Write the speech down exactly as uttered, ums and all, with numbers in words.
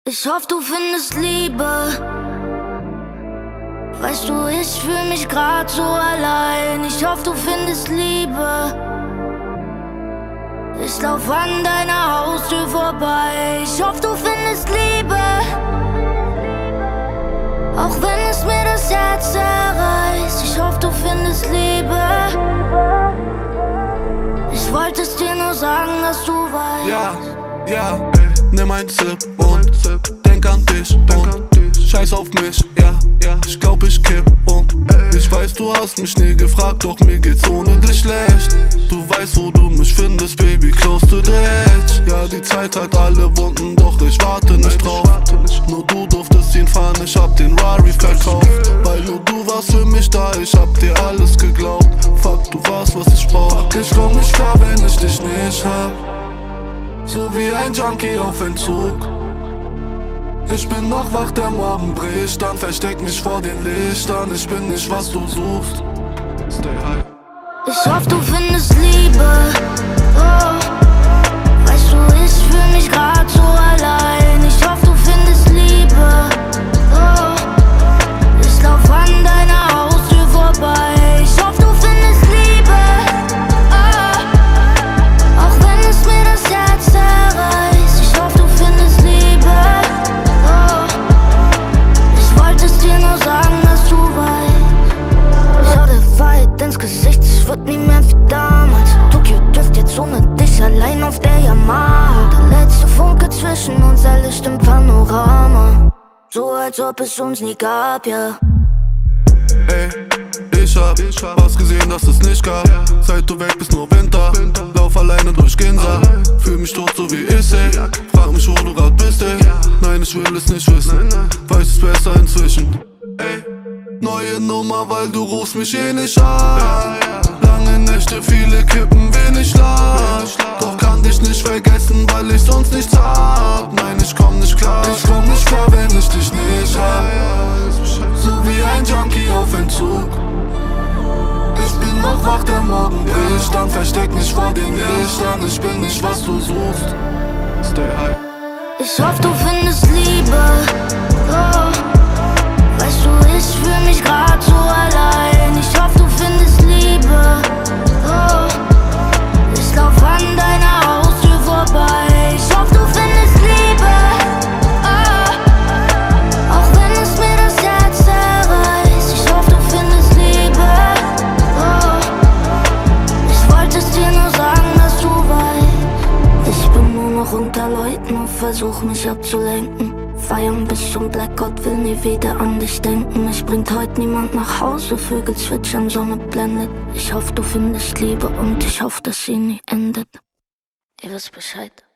Ich hoffe, du findest Liebe. Weißt du, ich fühl mich grad so allein. Ich hoffe, du findest Liebe. Ich lauf an deiner Haustür vorbei. Ich hoffe, du findest Liebe. Auch wenn es mir das Herz zerreißt. Ich hoffe, du findest Liebe. Ich wollte es dir nur sagen, dass du weißt. Ja, ja, ey, nimm ein Sip und denk an dich und scheiß auf mich, ja, ja. Ich glaub, ich kipp und ich weiß, du hast mich nie gefragt, doch mir geht's ohne dich schlecht. Du weißt, wo du mich findest, Baby, close to the edge. Ja, die Zeit hat alle Wunden, doch ich warte nicht drauf. Nur du durftest ihn fahren, ich hab den Rari verkauft. Weil nur du warst für mich da, ich hab dir alles geglaubt. Fuck, du warst, was ich brauch. Ich komm nicht klar, wenn ich dich nicht hab. So wie ein Junkie auf Entzug. Ich bin noch wach, der Morgen bricht, dann versteck mich vor den Lichtern. Ich bin nicht, was du suchst. Stay high. Ich hoffe, du findest Liebe. Oh, weißt du, ich fühl mich grad so allein. Ich hoffe, du findest Liebe. Oh, ich lauf an deiner Haustür vorbei. Ich hoffe, du findest Liebe. Oh, auch wenn es mir das Herz zerreißt. Ich hoffe, du findest Liebe. Oh, ich wollte es dir nur sagen, dass du weißt. Schau dir weit ins Gesicht, es wird nie mehr wie damals. Tokyo Drift jetzt ohne dich allein auf der Yamaha. Der letzte Funke zwischen uns, ein Licht im Panorama. So als ob es uns nie gab, ja. Ey, ich hab was gesehen, das es nicht gab. Seit du weg bist, nur Winter. Lauf alleine durch Ginza. Fühl mich tot, so wie ich, ey. Frag mich, wo du grad bist, ey. Nein, ich will es nicht wissen. Weiß es besser inzwischen. Ey, neue Nummer, weil du rufst mich eh nicht an. Lange Nächte, viele Kippen, wenig Schlaf. Doch kann dich nicht vergessen, weil ich sonst nichts hab. Nein, ich komm nicht klar. Ich komm nicht klar, wenn ich dich nicht hab. So wie ein Junkie auf Entzug. Ich bin noch wach, der Morgen bricht, dann versteck mich vor den Lichtern. Ich bin nicht, was du suchst. Stay high. Ich hoffe, du findest Liebe. Oh, weißt du, ich fühl mich grad so allein. Ich hoffe, du findest Liebe. Oh, ich lauf an deiner Haustür vorbei. Ich hoffe, du findest Liebe. Oh, auch wenn es mir das Herz zerreißt. Ich hoffe, du findest Liebe. Oh, ich wollte es dir nur sagen, dass du weißt. Ich bin nur noch unter Leuten und versuch mich abzulenken. Feiern bis zum Blackout, will nie wieder an dich denken. Mich bringt heute niemand nach Hause, Vögel zwitschern, Sonne blendet. Ich hoffe, du findest Liebe und ich hoffe, dass sie nie endet. Ihr wisst Bescheid.